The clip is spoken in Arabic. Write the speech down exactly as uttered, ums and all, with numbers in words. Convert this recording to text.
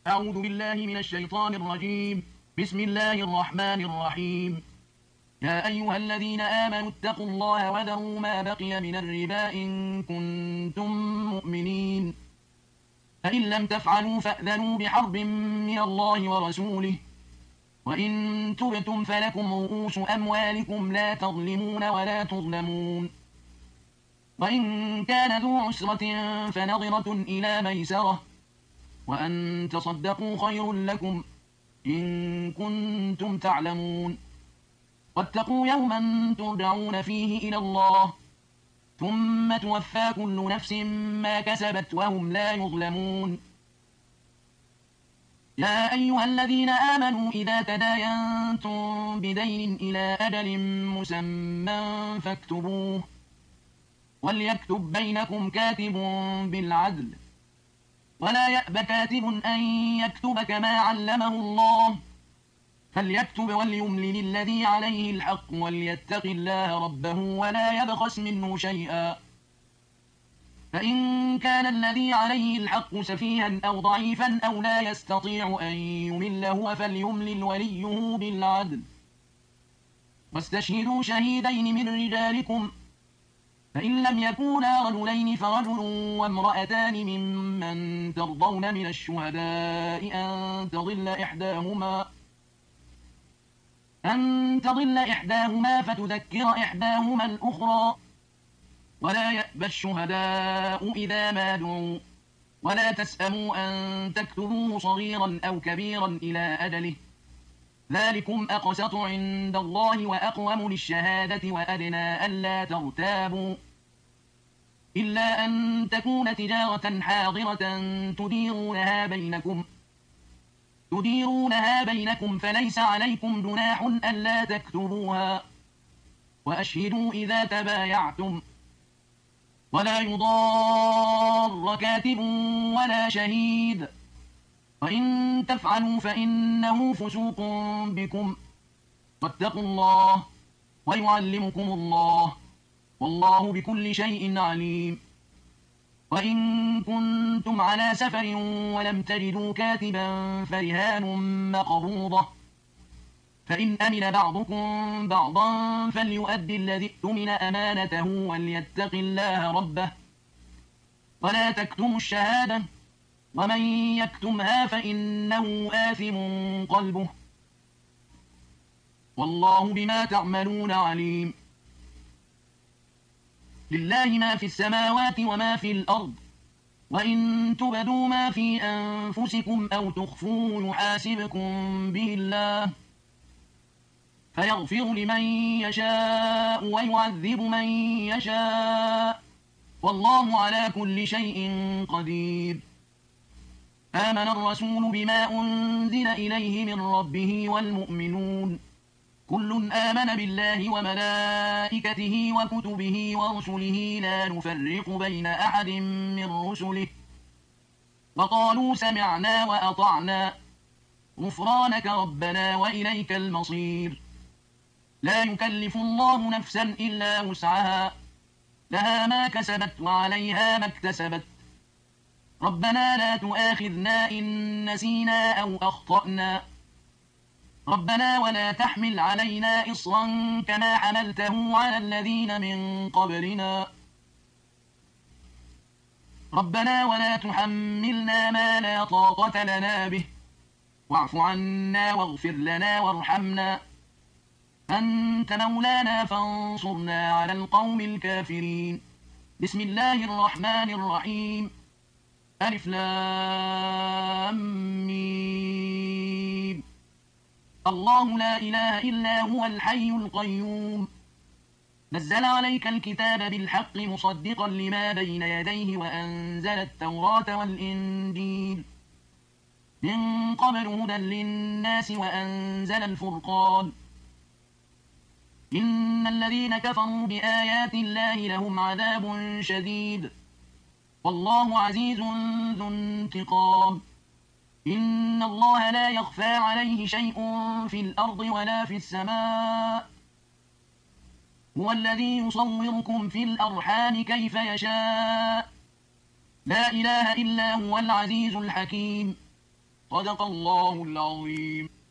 أعوذ بالله من الشيطان الرجيم. بسم الله الرحمن الرحيم. يا أيها الذين آمنوا اتقوا الله وذروا ما بقي من الربا إن كنتم مؤمنين، فإن لم تفعلوا فأذنوا بحرب من الله ورسوله، وإن تبتم فلكم رؤوس أموالكم لا تظلمون ولا تظلمون، وإن كان ذو عسرة فنظرة إلى ميسرة، وأن تصدقوا خير لكم إن كنتم تعلمون. واتقوا يوما ترجعون فيه إلى الله ثم توفى كل نفس ما كسبت وهم لا يظلمون. يا أيها الذين آمنوا إذا تداينتم بدين إلى أجل مسمى فاكتبوه، وليكتب بينكم كاتب بالعدل، ولا يأب كاتب أن يكتب كما علمه الله، فليكتب وليملل الذي عليه الحق وليتق الله ربه ولا يبخس منه شيئا، فإن كان الذي عليه الحق سفيها أو ضعيفا أو لا يستطيع أن يمل هو فليملل وليه بالعدل، واستشهدوا شهيدين من رجالكم، فإن لم يكونا رجلين فرجل وامرأتان ممن ترضون من الشهداء أن تضل إحداهما أن تضل إحداهما فتذكر إحداهما الأخرى، ولا يأبى الشهداء إذا ما دعوا، ولا تسأموا أن تكتبوه صغيرا أو كبيرا إلى أجله، ذلكم أقسط عند الله وأقوم للشهادة وأدنى ألا ترتابوا، إلا أن تكون تجارة حاضرة تديرونها بينكم تديرونها بينكم فليس عليكم جناح ألا تكتبوها، وأشهدوا إذا تبايعتم، ولا يضار كاتب ولا شهيد، وإن تفعلوا فإنه فسوق بكم، واتقوا الله ويعلمكم الله، والله بكل شيء عليم. وإن كنتم على سفر ولم تجدوا كاتبا فرهان مقبوضة، فإن أمن بعضكم بعضا فليؤدي الذي اؤتمن أمانته وليتق الله ربه، ولا تكتموا الشهادة ومن يكتمها فإنه آثم قلبه، والله بما تعملون عليم. لله ما في السماوات وما في الأرض، وإن تبدوا ما في أنفسكم أو تخفوه يحاسبكم به الله، فيغفر لمن يشاء ويعذب من يشاء، والله على كل شيء قدير. آمن الرسول بما أنزل إليه من ربه والمؤمنون كل آمن بالله وملائكته وكتبه ورسله لا نفرق بين أحد من رسله، وقالوا سمعنا وأطعنا غفرانك ربنا وإليك المصير. لا يكلف الله نفسا إلا وسعها، لها ما كسبت وعليها ما اكتسبت، ربنا لا تؤاخذنا إن نسينا أو أخطأنا، ربنا ولا تحمل علينا إصرا كما حملته على الذين من قبلنا، ربنا ولا تحملنا ما لا طاقة لنا به، واعف عنا واغفر لنا وارحمنا، أنت مولانا فانصرنا على القوم الكافرين. بسم الله الرحمن الرحيم. ألف لام ميم. الله لا إله إلا هو الحي القيوم، نزل عليك الكتاب بالحق مصدقا لما بين يديه وأنزل التوراة والإنجيل من قبل هدى للناس وأنزل الفرقان، إن الذين كفروا بآيات الله لهم عذاب شديد، والله عزيز ذو انتقام. إن الله لا يخفى عليه شيء في الأرض ولا في السماء، هو الذي يصوركم في الأرحام كيف يشاء، لا إله إلا هو العزيز الحكيم. صدق الله العظيم.